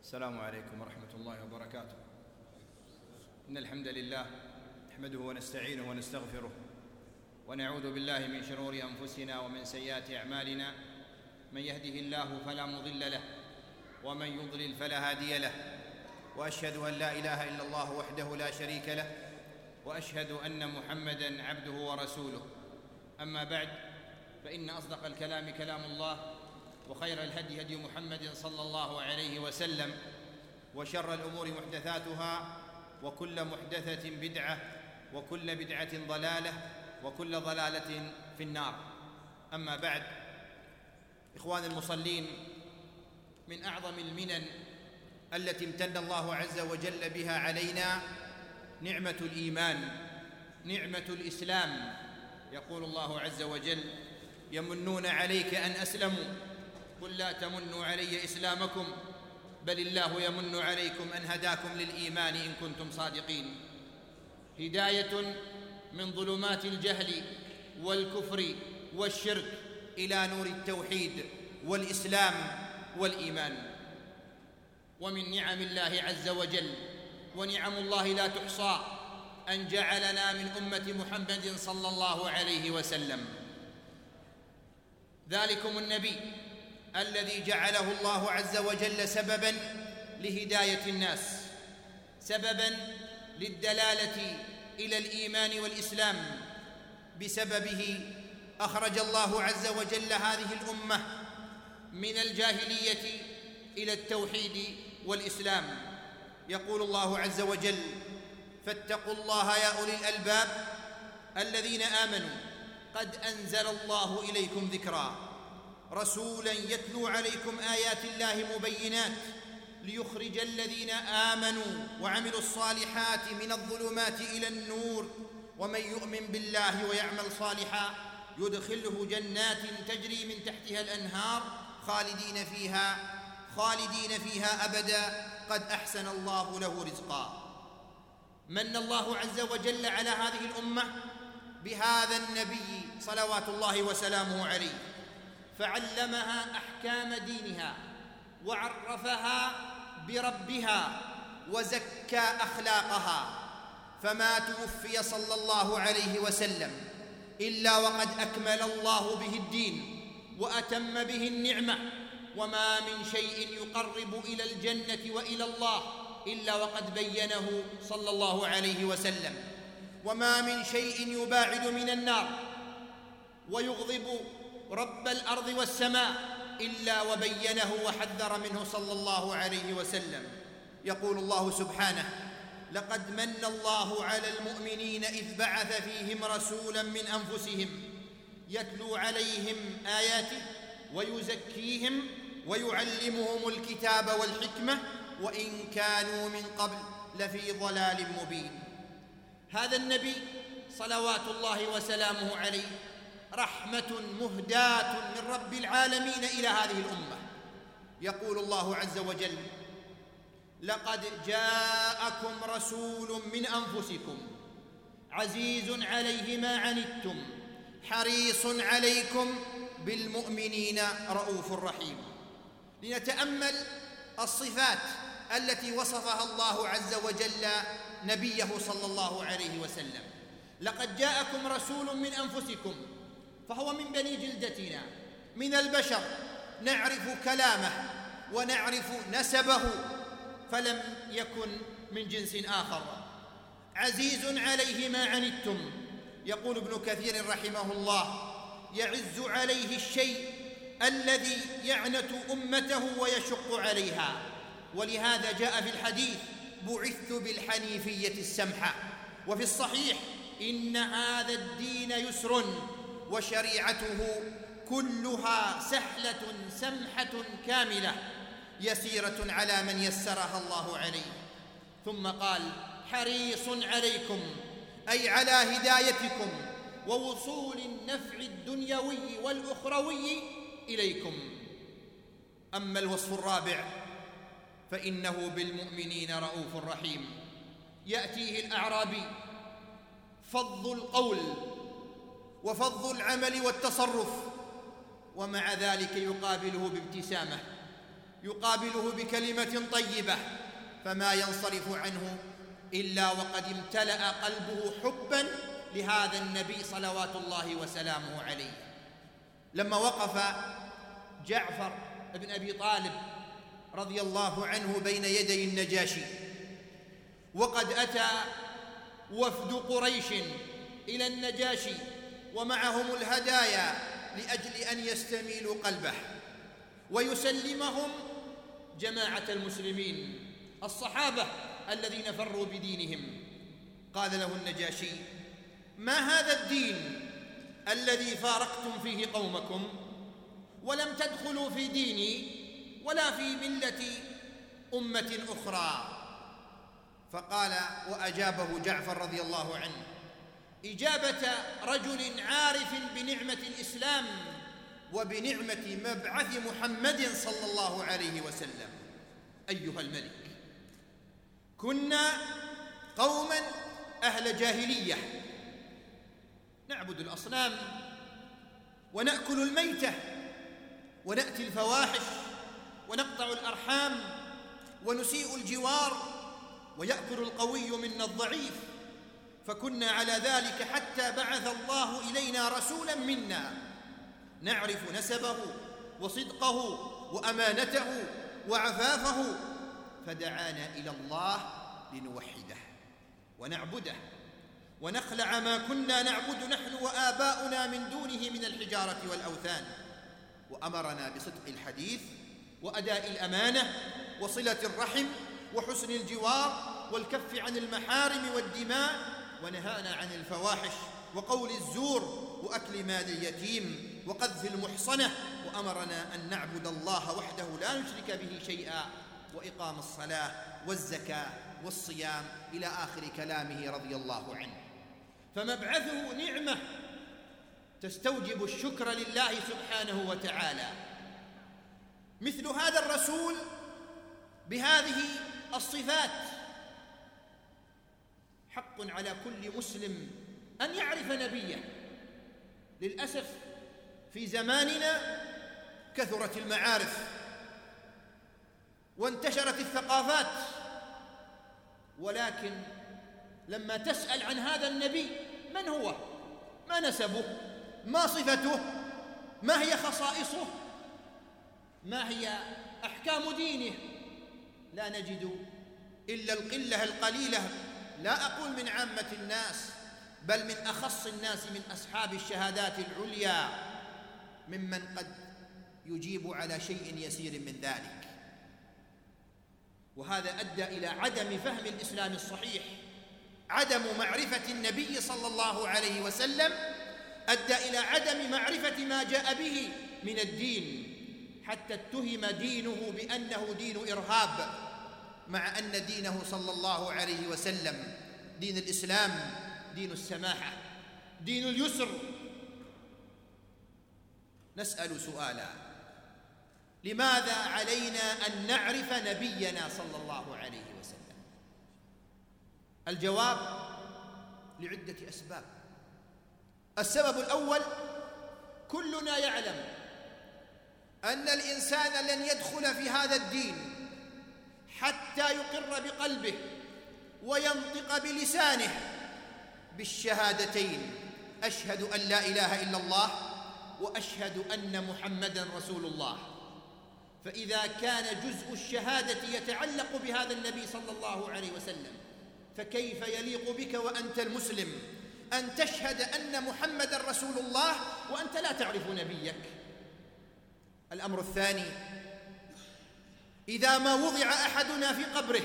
السلام عليكم ورحمة الله وبركاته. إن الحمد لله نحمده ونستعينه ونستغفره ونعوذ بالله من شرور أنفسنا ومن سيئات أعمالنا. من يهده الله فلا مضل له ومن يضلل فلا هادي له، وأشهد أن لا إله إلا الله وحده لا شريك له، وأشهد أن محمدًا عبده ورسوله. أما بعد، فإن أصدق الكلام كلام الله، وخير الهدي هدي محمد صلى الله عليه وسلم، وشر الأمور محدثاتها، وكل محدثة بدعة، وكل بدعة ضلالة، وكل ضلالة في النار. أما بعد، إخوان المصلين، من أعظم المنن التي امتن الله عز وجل بها علينا نعمة الإيمان، نعمة الإسلام. يقول الله عز وجل: يمنون عليك أن أسلموا قل لا تمنوا علي إسلامكم بل الله يمن عليكم أن هداكم للإيمان إن كنتم صادقين. هداية من ظلمات الجهل والكفر والشرك إلى نور التوحيد والإسلام والإيمان. ومن نعم الله عز وجل، ونعم الله لا تحصى، أن جعلنا من أمة محمد صلى الله عليه وسلم. ذلكم النبي الذي جعله الله عز وجل سبباً لهداية الناس، سبباً للدلالة إلى الإيمان والإسلام. بسببه أخرج الله عز وجل هذه الأمة من الجاهلية إلى التوحيد والإسلام. يقول الله عز وجل: فاتقوا الله يا أولي الألباب الذين آمنوا قد أنزل الله إليكم ذكرا رسولا يتلو عليكم آيات الله مبينات ليخرج الذين آمنوا وعملوا الصالحات من الظلمات إلى النور ومن يؤمن بالله ويعمل صالحا يدخله جنات تجري من تحتها الأنهار خالدين فيها أبدا قد أحسن الله له رزقا. من الله عز وجل على هذه الأمة بهذا النبي صلوات الله وسلامه عليه، فعلمها أحكام دينها، وعرفها بربها، وزكى أخلاقها. فما توفي صلى الله عليه وسلم إلا وقد أكمل الله به الدين وأتم به النعمة. وما من شيء يقرب إلى الجنة وإلى الله إلا وقد بينه صلى الله عليه وسلم. وما من شيء يباعد من النار ويغضب رب الأرض والسماء إلا وبينه وحذر منه صلى الله عليه وسلم. يقول الله سبحانه: لقد من الله على المؤمنين إذ بعث فيهم رسولا من أنفسهم يتلو عليهم آياته ويزكيهم ويعلمهم الكتاب والحكمة وإن كانوا من قبل لفي ضلال مبين. هذا النبي صلوات الله وسلامه عليه رحمة مهداة من رب العالمين إلى هذه الأمة. يقول الله عز وجل: لقد جاءكم رسول من أنفسكم عزيز عليه ما عنتم حريص عليكم بالمؤمنين رؤوف رحيم. لنتأمل الصفات التي وصفها الله عز وجل نبيه صلى الله عليه وسلم. لقد جاءكم رسول من أنفسكم، فهو من بني جلدتنا، من البشر، نعرف كلامه ونعرف نسبه، فلم يكن من جنس آخر. عزيز عليه ما عنتم. يقول ابن كثير رحمه الله: يعز عليه الشيء الذي يعنت أمته ويشق عليها. ولهذا جاء في الحديث: بعثت بالحنيفية السمحة. وفي الصحيح: إن هذا الدين يسر وشريعته كلها سهلة سمحة كاملة يسيرة على من يسرها الله عليه. ثم قال: حريص عليكم، أي على هدايتكم ووصول النفع الدنيوي والأخروي إليكم. أما الوصف الرابع فإنه بالمؤمنين رؤوف رحيم. يأتيه الأعرابي فظ القول وفظ العمل والتصرف، ومع ذلك يقابله بابتسامة يقابله بكلمة طيبة، فما ينصرف عنه إلا وقد امتلأ قلبه حبا لهذا النبي صلوات الله وسلامه عليه. لما وقف جعفر بن أبي طالب رضي الله عنه بين يدي النجاشي، وقد أتى وفد قريش إلى النجاشي ومعهم الهدايا لأجل أن يستميلوا قلبه ويسلمهم جماعة المسلمين الصحابة الذين فروا بدينهم، قال له النجاشي: ما هذا الدين الذي فارقتم فيه قومكم ولم تدخلوا في ديني ولا في ملة أمة أخرى؟ فقال وأجابه جعفر رضي الله عنه إجابة رجل عارف بنعمة الإسلام وبنعمة مبعث محمد صلى الله عليه وسلم: أيها الملك، كنا قوما أهل جاهلية نعبد الأصنام ونأكل الميتة ونأتي الفواحش ونقطع الأرحام ونسيء الجوار ويأكل القوي منا الضعيف، فكنا على ذلك حتى بعث الله إلينا رسولا منا نعرف نسبه وصدقه وأمانته وعفافه، فدعانا إلى الله لنوحده ونعبده ونخلع ما كنا نعبد نحن وآباؤنا من دونه من الحجارة والأوثان، وأمرنا بصدق الحديث وأداء الأمانة وصلة الرحم وحسن الجوار والكف عن المحارم والدماء، ونهانا عن الفواحش وقول الزور وأكل مال اليتيم وقذف المحصنة، وأمرنا أن نعبد الله وحده لا نشرك به شيئا، وإقام الصلاة والزكاة والصيام إلى آخر كلامه رضي الله عنه. فمبعثه نعمة تستوجب الشكر لله سبحانه وتعالى. مثل هذا الرسول بهذه الصفات حق على كل مسلم أن يعرف نبيه. للأسف في زماننا كثرت المعارف وانتشرت الثقافات، ولكن لما تسأل عن هذا النبي: من هو؟ ما نسبه؟ ما صفته؟ ما هي خصائصه؟ ما هي أحكام دينه؟ لا نجد إلا القلة القليلة، لا أقول من عامة الناس، بل من أخص الناس من أصحاب الشهادات العليا ممن قد يجيب على شيء يسير من ذلك. وهذا أدى إلى عدم فهم الإسلام الصحيح، عدم معرفة النبي صلى الله عليه وسلم أدى إلى عدم معرفة ما جاء به من الدين، حتى اتهم دينه بأنه دين إرهاب، مع أن دينه صلى الله عليه وسلم دين الإسلام دين السماحة، دين اليسر. نسأل سؤالا: لماذا علينا أن نعرف نبينا صلى الله عليه وسلم؟ الجواب: لعدة أسباب. السبب الأول: كلنا يعلم أن الإنسان لن يدخل في هذا الدين حتى يقر بقلبه وينطق بلسانه بالشهادتين: أشهد أن لا إله إلا الله وأشهد أن محمدًا رسول الله. فإذا كان جزء الشهادة يتعلق بهذا النبي صلى الله عليه وسلم، فكيف يليق بك وأنت المسلم أن تشهد أن محمدًا رسول الله وأنت لا تعرف نبيك؟ الأمر الثاني: إذا ما وضع أحدنا في قبره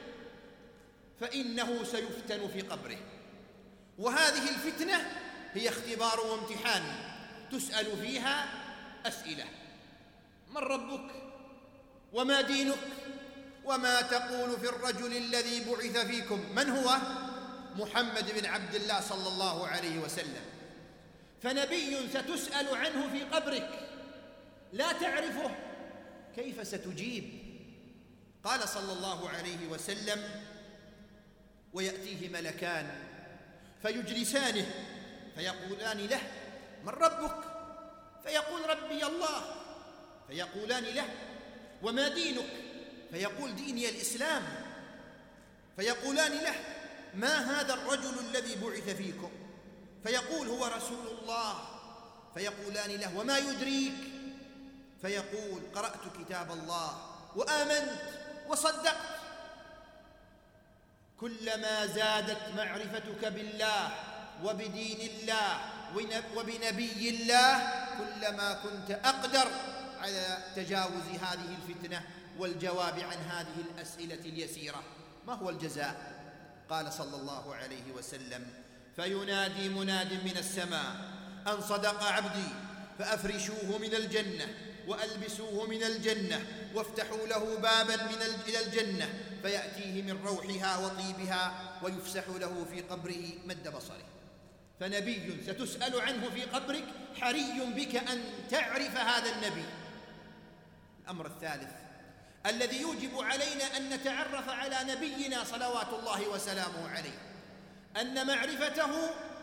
فإنه سيفتن في قبره، وهذه الفتنة هي اختبار وامتحان تسأل فيها أسئلة: من ربك؟ وما دينك؟ وما تقول في الرجل الذي بعث فيكم؟ من هو؟ محمد بن عبد الله صلى الله عليه وسلم. فنبي ستسأل عنه في قبرك لا تعرفه، كيف ستجيب؟ قال صلى الله عليه وسلم: ويأتيه ملكان فيجلسانه فيقولان له: من ربك؟ فيقول: ربي الله. فيقولان له: وما دينك؟ فيقول ديني الإسلام. فيقولان له ما هذا الرجل الذي بعث فيكم؟ فيقول هو رسول الله. فيقولان له وما يدريك؟ فيقول قرأت كتاب الله وآمنت وصدقت. كلما زادت معرفتك بالله وبدين الله وبنبي الله كلما كنت أقدر على تجاوز هذه الفتنة والجواب عن هذه الأسئلة اليسيرة. ما هو الجزاء؟ قال صلى الله عليه وسلم فينادي مناد من السماء أن صدق عبدي فأفرشوه من الجنة وألبسوه من الجنة وافتحوا له بابا إلى الجنة فيأتيه من روحها وطيبها ويفسح له في قبره مد بصره. فنبي ستسأل عنه في قبرك حري بك أن تعرف هذا النبي. الأمر الثالث الذي يوجب علينا أن نتعرف على نبينا صلوات الله وسلامه عليه أن معرفته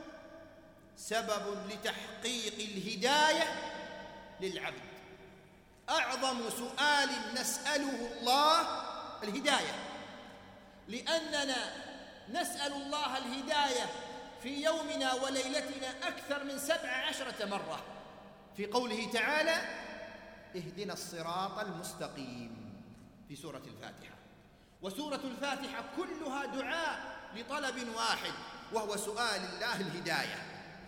سبب لتحقيق الهداية للعبد. أعظم سؤال نسأله الله الهداية، لأننا نسأل الله الهداية في يومنا وليلتنا أكثر من 17 مرة في قوله تعالى اهدنا الصراط المستقيم في سورة الفاتحة. وسورة الفاتحة كلها دعاء لطلب واحد وهو سؤال الله الهداية.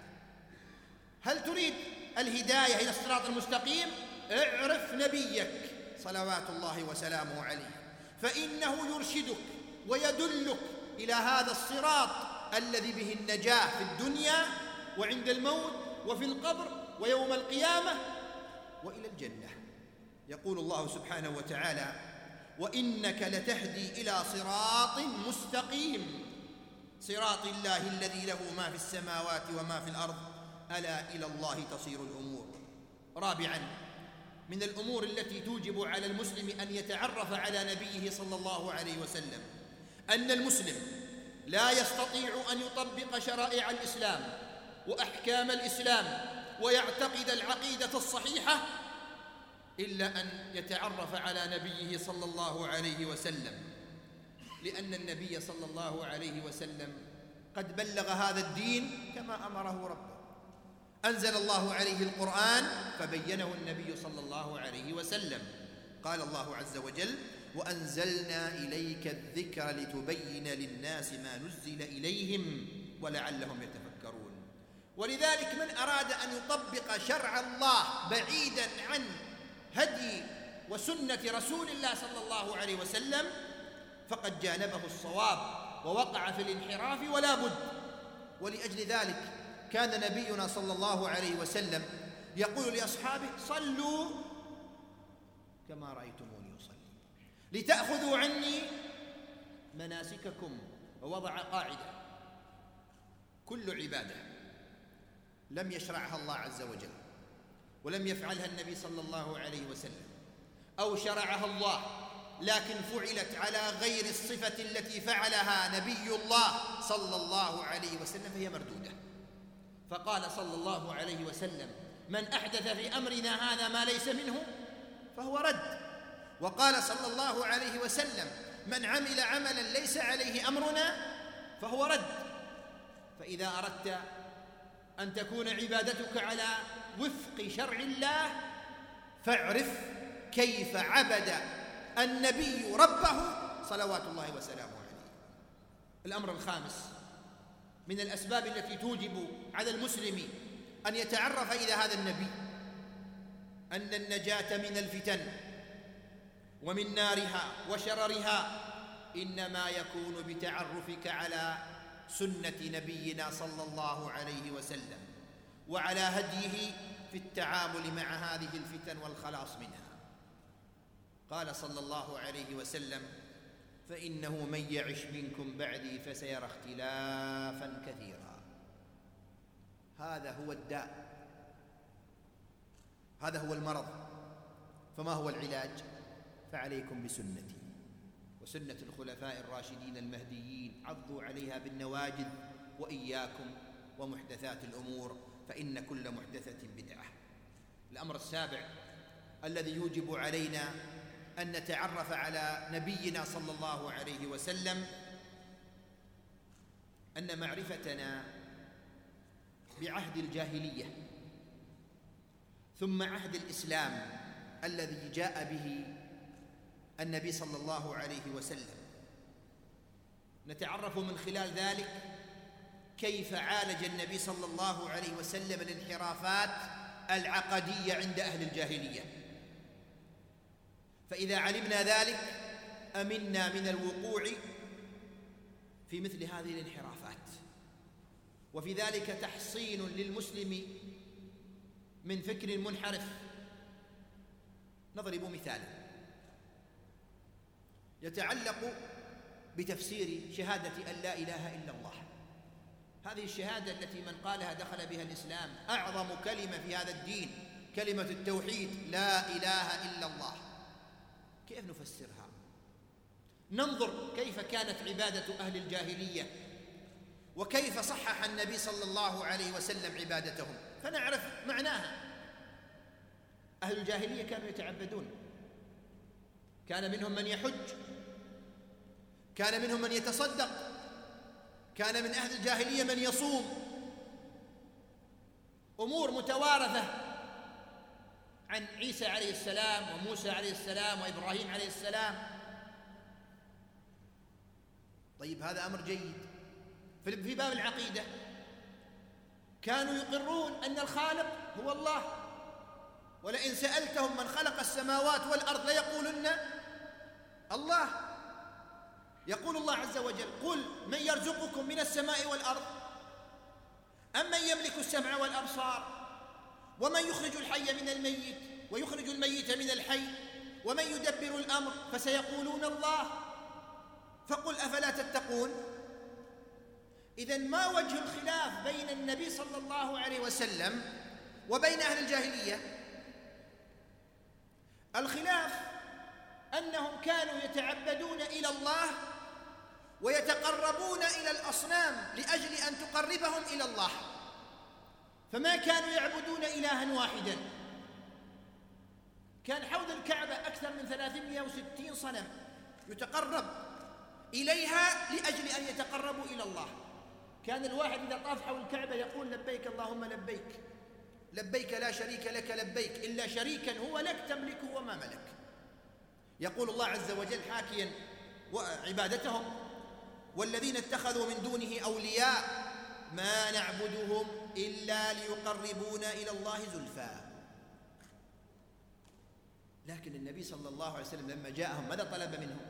هل تريد الهداية إلى الصراط المستقيم؟ اعرف نبيك صلوات الله وسلامه عليه، فإنه يرشدك ويدلك إلى هذا الصراط الذي به النجاة في الدنيا وعند الموت وفي القبر ويوم القيامة وإلى الجنة. يقول الله سبحانه وتعالى وإنك لتهدي إلى صراط مستقيم صراط الله الذي له ما في السماوات وما في الأرض ألا إلى الله تصير الأمور. رابعاً من الأمور التي توجب على المسلم أن يتعرف على نبيه صلى الله عليه وسلم أن المسلم لا يستطيع أن يطبق شرائع الإسلام وأحكام الإسلام ويعتقد العقيدة الصحيحة إلا أن يتعرف على نبيه صلى الله عليه وسلم، لأن النبي صلى الله عليه وسلم قد بلغ هذا الدين كما أمره ربه. أنزل الله عليه القرآن فبينه النبي صلى الله عليه وسلم. قال الله عز وجل وأنزلنا إليك الذكر لتبين للناس ما نزل إليهم ولعلهم يتفكرون. ولذلك من أراد أن يطبق شرع الله بعيداً عن هدي وسنة رسول الله صلى الله عليه وسلم فقد جانبه الصواب ووقع في الانحراف ولا بد. ولأجل ذلك كان نبينا صلى الله عليه وسلم يقول لأصحابه صلوا كما رأيتموني أصلي لتأخذوا عني مناسككم. ووضع قاعدة كل عبادة لم يشرعها الله عز وجل ولم يفعلها النبي صلى الله عليه وسلم أو شرعها الله لكن فعلت على غير الصفة التي فعلها نبي الله صلى الله عليه وسلم فهي مردودة. فقال صلى الله عليه وسلم من أحدث في أمرنا هذا ما ليس منه فهو رد. وقال صلى الله عليه وسلم من عمل عملا ليس عليه أمرنا فهو رد. فإذا أردت أن تكون عبادتك على وفق شرع الله فاعرف كيف عبد النبي ربه صلوات الله وسلامه عليه. الأمر الخامس من الأسباب التي توجب على المسلم أن يتعرف إلى هذا النبي أن النجاة من الفتن ومن نارها وشررها إنما يكون بتعرفك على سنة نبينا صلى الله عليه وسلم وعلى هديه في التعامل مع هذه الفتن والخلاص منها. قال صلى الله عليه وسلم فإنه من يعش منكم بعدي فسيرى اختلافا كثيرا. هذا هو الداء، هذا هو المرض. فما هو العلاج؟ فعليكم بسنتي وسنة الخلفاء الراشدين المهديين عضوا عليها بالنواجذ وإياكم ومحدثات الأمور فإن كل محدثة بدعة. الأمر السابع الذي يوجب علينا أن نتعرف على نبينا صلى الله عليه وسلم أن معرفتنا بعهد الجاهلية ثم عهد الإسلام الذي جاء به النبي صلى الله عليه وسلم، نتعرف من خلال ذلك كيف عالج النبي صلى الله عليه وسلم الانحرافات العقدية عند أهل الجاهلية. فإذا علمنا ذلك أمنا من الوقوع في مثل هذه الانحرافات، وفي ذلك تحصين للمسلم من فكر منحرف. نضرب مثالا يتعلق بتفسير شهادة أن لا إله إلا الله. هذه الشهادة التي من قالها دخل بها الإسلام، أعظم كلمة في هذا الدين كلمة التوحيد، لا إله إلا الله. كيف نفسرها؟ ننظر كيف كانت عبادة أهل الجاهلية وكيف صحح النبي صلى الله عليه وسلم عبادتهم فنعرف معناها. أهل الجاهلية كانوا يتعبدون، كان منهم من يحج، كان منهم من يتصدق، كان من أهل الجاهلية من يصوم، أمور متوارثة عن عيسى عليه السلام وموسى عليه السلام وإبراهيم عليه السلام. طيب هذا أمر جيد. في باب العقيدة كانوا يقرون أن الخالق هو الله، ولئن سألتهم من خلق السماوات والأرض ليقولن الله. يقول الله عز وجل: قل من يرزقكم من السماء والأرض أم من يملك السمع والأبصار ومن يخرج الحي من الميت ويخرج الميت من الحي ومن يدبر الأمر فسيقولون الله فقل أفلا تتقون. إذن ما وجه الخلاف بين النبي صلى الله عليه وسلم وبين أهل الجاهلية؟ الخلاف أنهم كانوا يتعبدون إلى الله ويتقربون إلى الأصنام لأجل أن تقربهم إلى الله، فما كانوا يعبدون إلها واحدا. كان حول الكعبة أكثر من 360 صنم يتقرب إليها لأجل أن يتقربوا إلى الله. كان الواحد إذا طاف حول الكعبة يقول: لبيك اللهم لبيك، لبيك لا شريك لك لبيك إلا شريكا هو لك تملكه وما ملك. يقول الله عز وجل حاكيا عبادتهم: والذين اتخذوا من دونه أولياء ما نعبدهم إلا ليقربونا إلى الله زلفى. لكن النبي صلى الله عليه وسلم لما جاءهم ماذا طلب منهم؟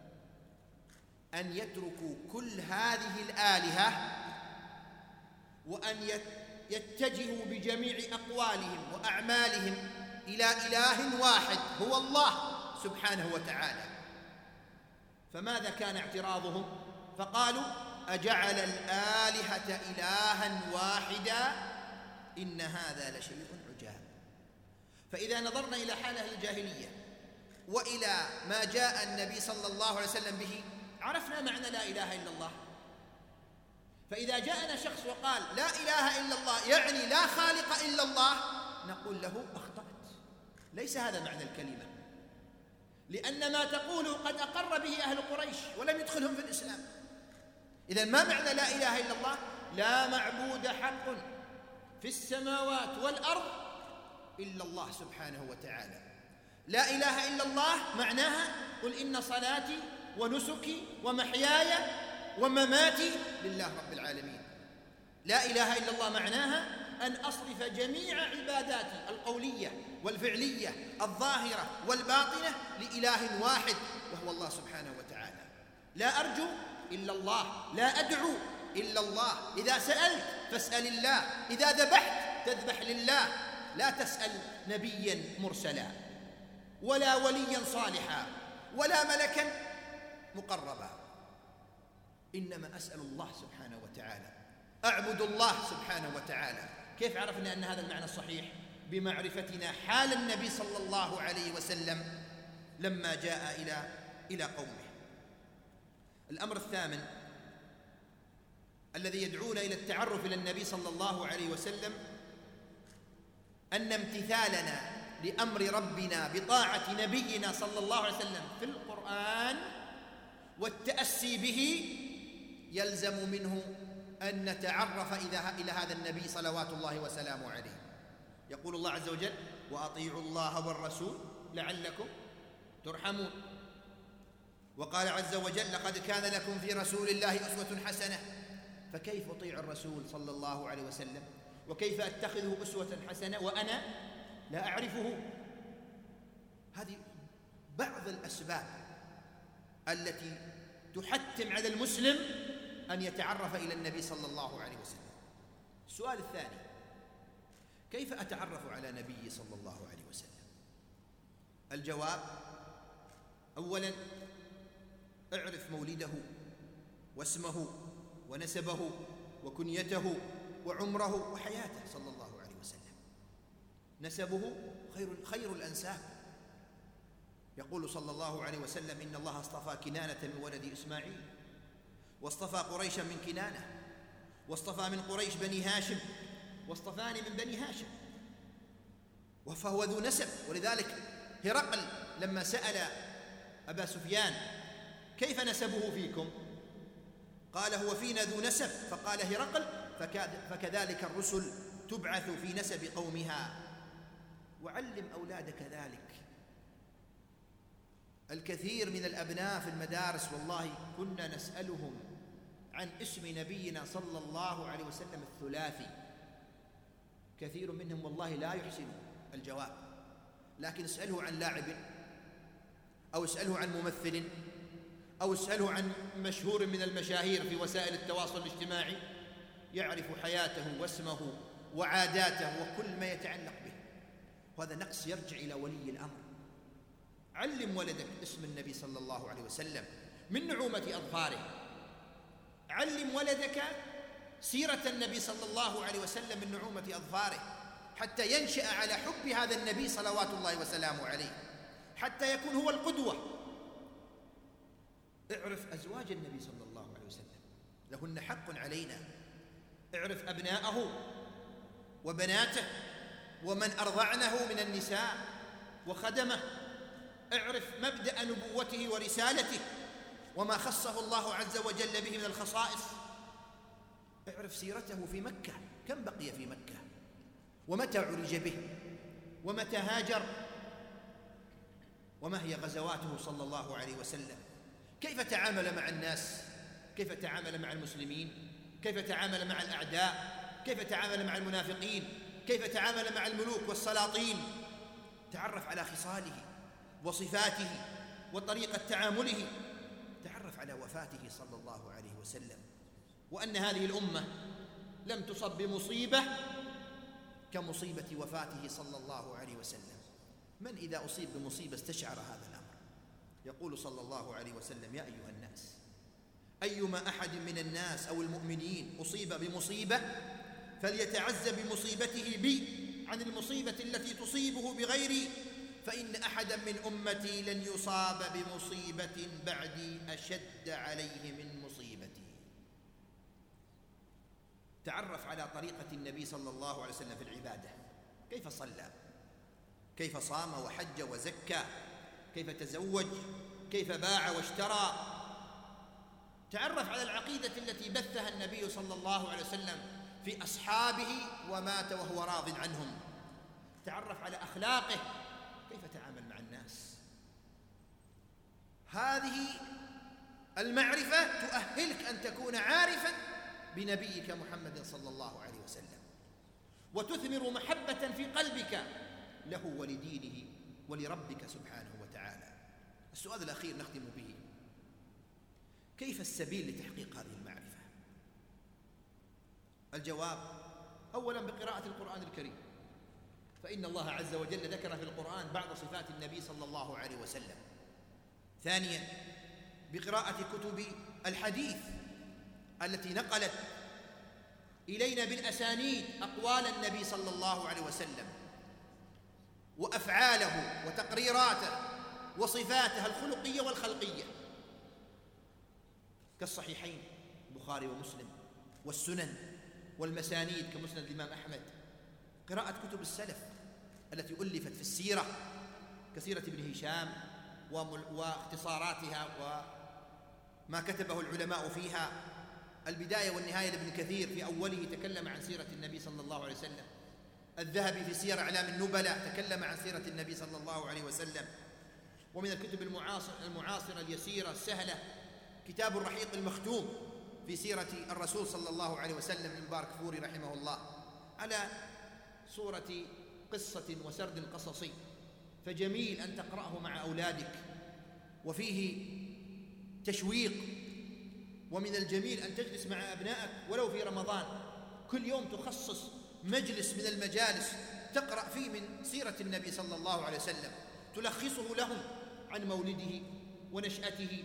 أن يتركوا كل هذه الآلهة وأن يتجهوا بجميع أقوالهم وأعمالهم إلى إله واحد هو الله سبحانه وتعالى. فماذا كان اعتراضهم؟ فقالوا: أجعل الآلهة إلها واحدا إن هذا لشيء عجاب. فإذا نظرنا إلى حال أهل الجاهلية وإلى ما جاء النبي صلى الله عليه وسلم به عرفنا معنى لا إله إلا الله. فإذا جاءنا شخص وقال لا إله إلا الله يعني لا خالق إلا الله، نقول له: أخطأت، ليس هذا معنى الكلمة، لأن ما تقوله قد أقر به أهل قريش ولم يدخلهم في الإسلام. إذن ما معنى لا إله إلا الله؟ لا معبود حق في السماوات والأرض إلا الله سبحانه وتعالى. لا إله إلا الله معناها: قل إن صلاتي ونسكي ومحياي ومماتي لله رب العالمين. لا إله إلا الله معناها أن أصرف جميع عباداتي القولية والفعلية الظاهرة والباطنة لإله واحد وهو الله سبحانه وتعالى. لا أرجو إلا الله، لا أدعو إلا الله. إذا سألت فاسأل الله، إذا ذبحت تذبح لله، لا تسأل نبيا مرسلا ولا وليا صالحا ولا ملكا مقربا، إنما أسأل الله سبحانه وتعالى، أعبد الله سبحانه وتعالى. كيف عرفنا أن هذا المعنى الصحيح؟ بمعرفتنا حال النبي صلى الله عليه وسلم لما جاء إلى قومه. الأمر الثامن الذي يدعونا إلى التعرف إلى النبي صلى الله عليه وسلم أن امتثالنا لأمر ربنا بطاعة نبينا صلى الله عليه وسلم في القرآن والتأسي به، يلزم منه أن نتعرف إلى هذا النبي صلوات الله وسلامه عليه. يقول الله عز وجل: وأطيعوا الله والرسول لعلكم ترحمون. وقال عز وجل: لقد كان لكم في رسول الله أسوة حسنة. فكيف أطيع الرسول صلى الله عليه وسلم؟ وكيف أتخذه أسوة حسنة وأنا لا أعرفه؟ هذه بعض الأسباب التي تحتم على المسلم أن يتعرف إلى النبي صلى الله عليه وسلم. السؤال الثاني: كيف أتعرف على نبي صلى الله عليه وسلم؟ الجواب: أولاً اعرف مولده واسمه ونسبه وكنيته وعمره وحياته صلى الله عليه وسلم. نسبه خير الأنساب. يقول صلى الله عليه وسلم: إن الله اصطفى كنانة من ولد إسماعيل، واصطفى قريشا من كنانة، واصطفى من قريش بني هاشم، واصطفاني من بني هاشم. فهو ذو نسب. ولذلك هرقل لما سأل أبا سفيان: كيف نسبه فيكم؟ قال: هو فينا ذو نسب. فقال هرقل: فكذلك الرسل تبعث في نسب قومها. وعلم أولادك ذلك. الكثير من الأبناء في المدارس والله كنا نسألهم عن اسم نبينا صلى الله عليه وسلم الثلاثي، كثير منهم والله لا يحسن الجواب، لكن اسأله عن لاعب، أو اسأله عن ممثل، أو اسأله عن مشهور من المشاهير في وسائل التواصل الاجتماعي، يعرف حياته واسمه وعاداته وكل ما يتعلق به. وهذا نقص يرجع إلى ولي الأمر. علم ولدك اسم النبي صلى الله عليه وسلم من نعومة أظفاره. علم ولدك سيرة النبي صلى الله عليه وسلم من نعومة أظفاره، حتى ينشأ على حب هذا النبي صلوات الله وسلامه عليه، حتى يكون هو القدوة. اعرف أزواج النبي صلى الله عليه وسلم، لهن حق علينا. اعرف أبناءه وبناته ومن أرضعنه من النساء وخدمه. اعرف مبدأ نبوته ورسالته وما خصه الله عز وجل به من الخصائص. اعرف سيرته في مكة، كم بقي في مكة، ومتى عرج به، ومتى هاجر، وما هي غزواته صلى الله عليه وسلم، كيف تعامل مع الناس، كيف تعامل مع المسلمين، كيف تعامل مع الأعداء، كيف تعامل مع المنافقين، كيف تعامل مع الملوك والسلاطين. تعرف على خصاله وصفاته وطريقة تعامله. تعرف على وفاته صلى الله عليه وسلم، وأن هذه الأمة لم تصب بمصيبة كمصيبة وفاته صلى الله عليه وسلم. من إذا أصيب بمصيبة استشعر هذا الأمر. يقول صلى الله عليه وسلم: يا أيها الناس، أيما أحد من الناس أو المؤمنين أصيب بمصيبة فليتعز بمصيبته بي عن المصيبة التي تصيبه بغيري، فإن أحدا من أمتي لن يصاب بمصيبة بعدي أشد عليه من مصيبتي. تعرف على طريقة النبي صلى الله عليه وسلم في العبادة، كيف صلى، كيف صام وحج وزكى، كيف تزوج، كيف باع واشترى. تعرف على العقيدة التي بثها النبي صلى الله عليه وسلم في أصحابه ومات وهو راض عنهم. تعرف على أخلاقه، كيف تعامل مع الناس. هذه المعرفة تؤهلك أن تكون عارفاً بنبيك محمد صلى الله عليه وسلم، وتثمر محبة في قلبك له ولدينه ولربك سبحانه وتعالى. السؤال الأخير نختم به: كيف السبيل لتحقيق هذه المعرفة؟ الجواب: أولاً بقراءة القرآن الكريم، فإن الله عز وجل ذكر في القرآن بعض صفات النبي صلى الله عليه وسلم. ثانياً بقراءة كتب الحديث التي نقلت إلينا بالأسانيد أقوال النبي صلى الله عليه وسلم وأفعاله وتقريراته وصفاته الخلقية والخلقية، كالصحيحين البخاري ومسلم، والسنن والمسانيد كمسند الإمام أحمد. قراءة كتب السلف التي ألفت في السيرة كسيرة ابن هشام واختصاراتها وما كتبه العلماء فيها. البداية والنهاية لابن كثير في أوله تكلم عن سيرة النبي صلى الله عليه وسلم. الذهبي في سير أعلام النبلاء تكلم عن سيرة النبي صلى الله عليه وسلم. ومن الكتب المعاصرة اليسيرة السهلة كتاب الرحيق المختوم في سيرة الرسول صلى الله عليه وسلم للمبارك فوري رحمه الله، على صورة قصة وسرد قصصي، فجميل أن تقرأه مع أولادك وفيه تشويق. ومن الجميل أن تجلس مع أبنائك ولو في رمضان كل يوم تخصص مجلس من المجالس تقرأ فيه من سيرة النبي صلى الله عليه وسلم، تلخصه لهم عن مولده ونشأته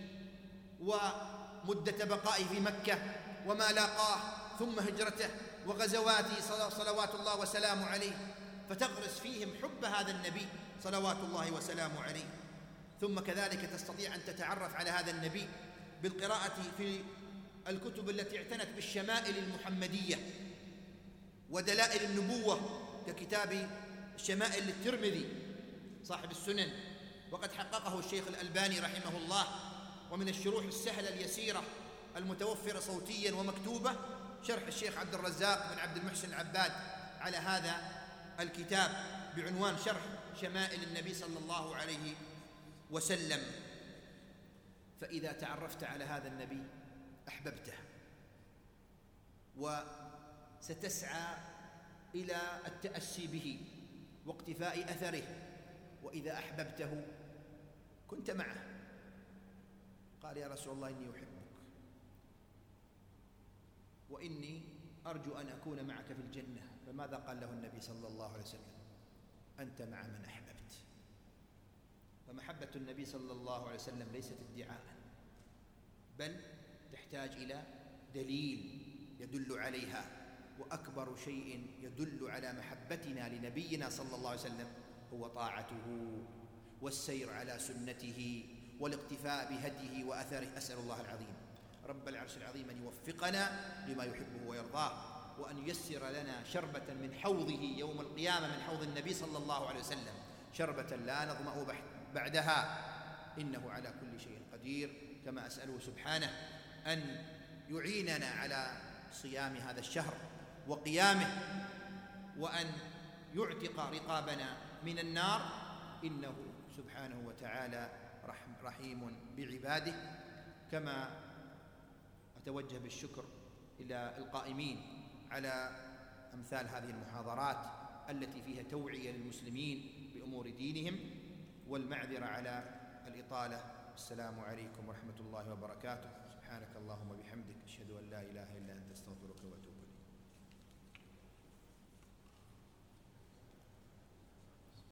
ومدة بقائه في مكة وما لاقاه ثم هجرته وغزواته صلوات الله وسلامه عليه، فتغرس فيهم حب هذا النبي صلوات الله وسلامه عليه. ثم كذلك تستطيع أن تتعرف على هذا النبي بالقراءة في الكتب التي اعتنت بالشمائل المحمدية ودلائل النبوة ككتاب الشمائل للترمذي صاحب السنن، وقد حققه الشيخ الألباني رحمه الله. ومن الشروح السهلة اليسيرة المتوفرة صوتيا ومكتوبة شرح الشيخ عبد الرزاق بن عبد المحسن العباد على هذا الكتاب بعنوان شرح شمائل النبي صلى الله عليه وسلم. فإذا تعرفت على هذا النبي أحببته وستسعى إلى التأسي به واقتفاء أثره، وإذا أحببته كنت معه. قال يا رسول الله إني أحبك وإني أرجو أن أكون معك في الجنة، فماذا قال له النبي صلى الله عليه وسلم؟ أنت مع من أحببت. فمحبة النبي صلى الله عليه وسلم ليست ادعاء، بل تحتاج إلى دليل يدل عليها. وأكبر شيء يدل على محبتنا لنبينا صلى الله عليه وسلم هو طاعته والسير على سنته والاقتفاء بهديه وأثره. أسأل الله العظيم رب العرش العظيم أن يوفقنا لما يحبه ويرضاه، وأن ييسر لنا شربة من حوضه يوم القيامة، من حوض النبي صلى الله عليه وسلم، شربة لا نظمأ بعدها، إنه على كل شيء قدير. كما أسأله سبحانه أن يعيننا على صيام هذا الشهر وقيامه، وأن يعتق رقابنا من النار، إنه سبحانه وتعالى رحيم بعباده. كما أتوجه بالشكر إلى القائمين على أمثال هذه المحاضرات التي فيها توعية للمسلمين بأمور دينهم، والمعذرة على الإطالة. السلام عليكم ورحمة الله وبركاته. سبحانك اللهم وبحمدك.